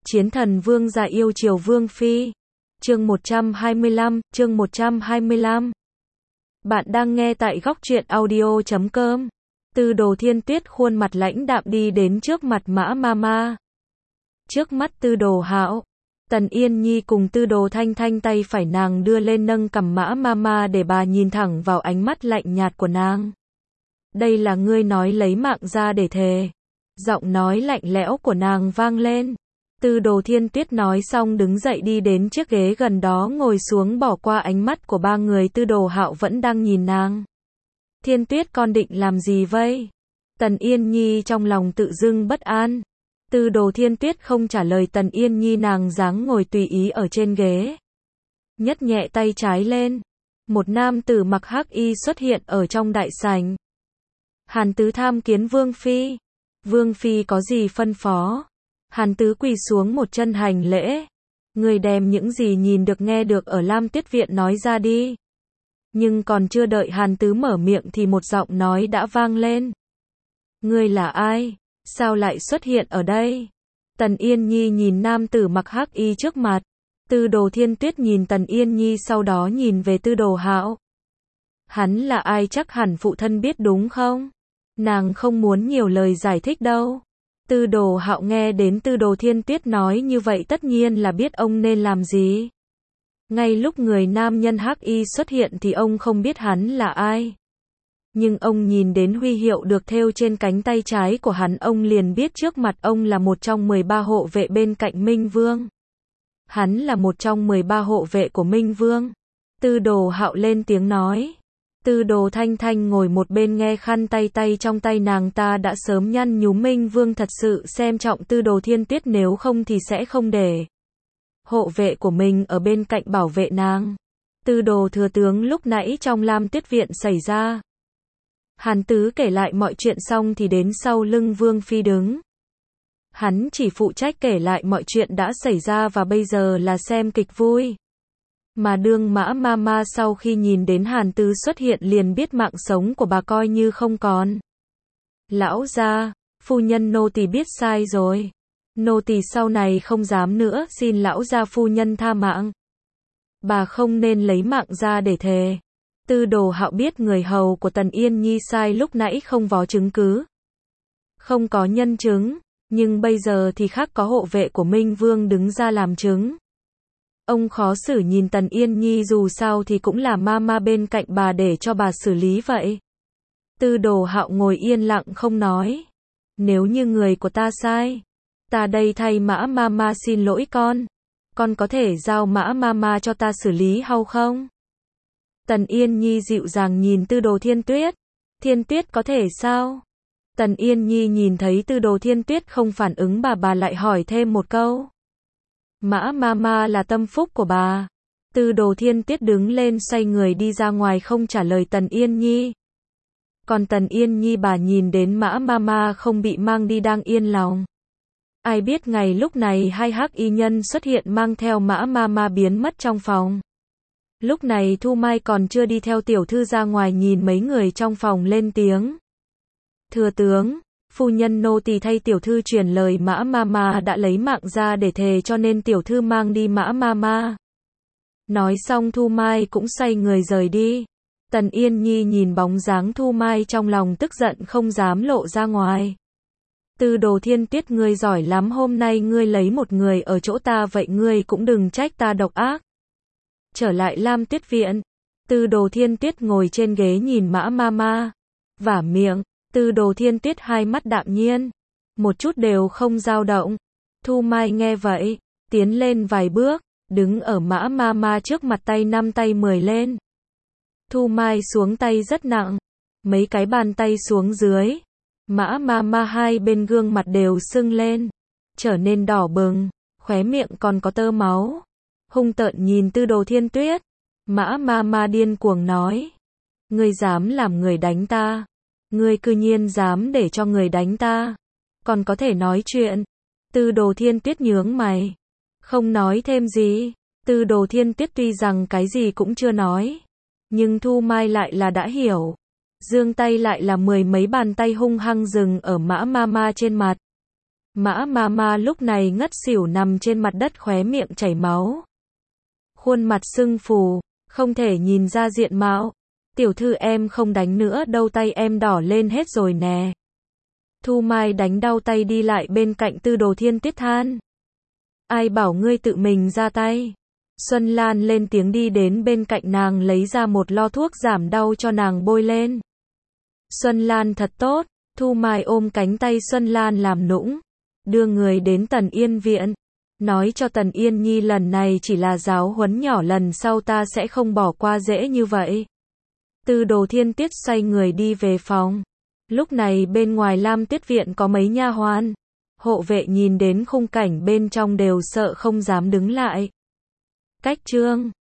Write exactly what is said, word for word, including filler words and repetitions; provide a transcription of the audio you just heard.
Chiến thần vương giả yêu chiều vương phi. Chương một trăm hai mươi lăm, chương một trăm hai mươi lăm. Bạn đang nghe tại góc truyện audio chấm com. Tư Đồ Thiên Tuyết khuôn mặt lãnh đạm đi đến trước mặt Mã Mama. Trước mắt Tư Đồ Hạo, Tần Yên Nhi cùng Tư Đồ Thanh Thanh, tay phải nàng đưa lên nâng cằm Mã Mama để bà nhìn thẳng vào ánh mắt lạnh nhạt của nàng. Đây là ngươi nói lấy mạng ra để thề. Giọng nói lạnh lẽo của nàng vang lên. Tư Đồ Thiên Tuyết nói xong đứng dậy đi đến chiếc ghế gần đó ngồi xuống, bỏ qua ánh mắt của ba người. Tư Đồ Hạo vẫn đang nhìn nàng. Thiên Tuyết, con định làm gì vậy? Tần Yên Nhi trong lòng tự dưng bất an. Tư Đồ Thiên Tuyết không trả lời Tần Yên Nhi, nàng dáng ngồi tùy ý ở trên ghế. Nhấc nhẹ tay trái lên. Một nam tử mặc hắc y xuất hiện ở trong đại sảnh. Hàn Tứ tham kiến Vương Phi. Vương Phi có gì phân phó? Hàn Tứ quỳ xuống một chân hành lễ. Người đem những gì nhìn được nghe được ở Lam Tuyết Viện nói ra đi. Nhưng còn chưa đợi Hàn Tứ mở miệng thì một giọng nói đã vang lên. Ngươi là ai? Sao lại xuất hiện ở đây? Tần Yên Nhi nhìn nam tử mặc hắc y trước mặt. Tư Đồ Thiên Tuyết nhìn Tần Yên Nhi, sau đó nhìn về Tư Đồ Hạo. Hắn là ai chắc hẳn phụ thân biết đúng không? Nàng không muốn nhiều lời giải thích đâu. Tư Đồ Hạo nghe đến Tư Đồ Thiên Tuyết nói như vậy tất nhiên là biết ông nên làm gì. Ngay lúc người nam nhân hắc y xuất hiện thì ông không biết hắn là ai. Nhưng ông nhìn đến huy hiệu được thêu trên cánh tay trái của hắn, ông liền biết trước mặt ông là một trong mười ba hộ vệ bên cạnh Minh Vương. Hắn là một trong mười ba hộ vệ của Minh Vương. Tư Đồ Hạo lên tiếng nói. Tư Đồ Thanh Thanh ngồi một bên nghe, khăn tay tay trong tay nàng ta đã sớm nhăn nhúm. Minh Vương thật sự xem trọng Tư Đồ Thiên Tuyết, nếu không thì sẽ không để hộ vệ của mình ở bên cạnh bảo vệ nàng. Tư Đồ thừa tướng lúc nãy trong Lam Tuyết Viện xảy ra. Hàn Tứ kể lại mọi chuyện xong thì đến sau lưng Vương Phi đứng. Hắn chỉ phụ trách kể lại mọi chuyện đã xảy ra và bây giờ là xem kịch vui. Mà đương Mã Mama sau khi nhìn đến Hàn Tứ xuất hiện liền biết mạng sống của bà coi như không còn. Lão gia, phu nhân nô tỳ biết sai rồi. Nô tỳ sau này không dám nữa, xin lão gia phu nhân tha mạng. Bà không nên lấy mạng ra để thề. Tư Đồ Hạo biết người hầu của Tần Yên Nhi sai lúc nãy không có chứng cứ, không có nhân chứng, nhưng bây giờ thì khác, có hộ vệ của Minh Vương đứng ra làm chứng. Ông khó xử nhìn Tần Yên Nhi, dù sao thì cũng là mama bên cạnh bà, để cho bà xử lý vậy. Tư Đồ Hạo ngồi yên lặng không nói. Nếu như người của ta sai, ta đây thay Mã Mama xin lỗi con. Con có thể giao Mã Mama cho ta xử lý hay không? Tần Yên Nhi dịu dàng nhìn Tư Đồ Thiên Tuyết. Thiên Tuyết có thể sao? Tần Yên Nhi nhìn thấy Tư Đồ Thiên Tuyết không phản ứng bà, bà lại hỏi thêm một câu. Mã Mama là tâm phúc của bà. Tư Đồ Thiên Tuyết đứng lên xoay người đi ra ngoài, không trả lời Tần Yên Nhi. Còn Tần Yên Nhi bà nhìn đến Mã Mama không bị mang đi đang yên lòng. Ai biết ngày lúc này hai hắc y nhân xuất hiện mang theo Mã Mama biến mất trong phòng. Lúc này Thu Mai còn chưa đi theo tiểu thư ra ngoài, nhìn mấy người trong phòng lên tiếng. Thừa tướng, phu nhân nô tỳ thay tiểu thư truyền lời Mã Mama đã lấy mạng ra để thề, cho nên tiểu thư mang đi Mã Mama. Nói xong Thu Mai cũng xoay người rời đi. Tần Yên Nhi nhìn bóng dáng Thu Mai trong lòng tức giận không dám lộ ra ngoài. Tư Đồ Thiên Tuyết, ngươi giỏi lắm, hôm nay ngươi lấy một người ở chỗ ta, vậy ngươi cũng đừng trách ta độc ác. Trở lại Lam Tuyết Viện, Tư Đồ Thiên Tuyết ngồi trên ghế nhìn Mã Mama, vả miệng. Tư Đồ Thiên Tuyết hai mắt đạm nhiên, một chút đều không dao động. Thu Mai nghe vậy, tiến lên vài bước, đứng ở Mã Mama trước mặt, tay năm tay mười lên. Thu Mai xuống tay rất nặng, mấy cái bàn tay xuống dưới. Mã Mama hai bên gương mặt đều sưng lên, trở nên đỏ bừng, khóe miệng còn có tơ máu. Hung tợn nhìn Tư Đồ Thiên Tuyết. Mã Mama điên cuồng nói. Ngươi dám làm người đánh ta? Ngươi cư nhiên dám để cho người đánh ta? Còn có thể nói chuyện? Tư Đồ Thiên Tuyết nhướng mày, không nói thêm gì. Tư Đồ Thiên Tuyết tuy rằng cái gì cũng chưa nói, nhưng Thu Mai lại là đã hiểu. Giương tay lại là mười mấy bàn tay hung hăng dừng ở Mã Mama trên mặt. Mã Mama lúc này ngất xỉu nằm trên mặt đất khóe miệng chảy máu. Khuôn mặt sưng phù, không thể nhìn ra diện mạo. Tiểu thư em không đánh nữa đâu, tay em đỏ lên hết rồi nè. Thu Mai đánh đau tay đi lại bên cạnh Tư Đồ Thiên Tuyết than. Ai bảo ngươi tự mình ra tay. Xuân Lan lên tiếng đi đến bên cạnh nàng lấy ra một lo thuốc giảm đau cho nàng bôi lên. Xuân Lan thật tốt. Thu Mai ôm cánh tay Xuân Lan làm nũng. Đưa người đến Tần Yên viện. Nói cho Tần Yên Nhi lần này chỉ là giáo huấn nhỏ, lần sau ta sẽ không bỏ qua dễ như vậy. Tư Đồ Thiên Tuyết xoay người đi về phòng. Lúc này bên ngoài Lam Tuyết viện có mấy nha hoàn, hộ vệ nhìn đến khung cảnh bên trong đều sợ không dám đứng lại. Cách chương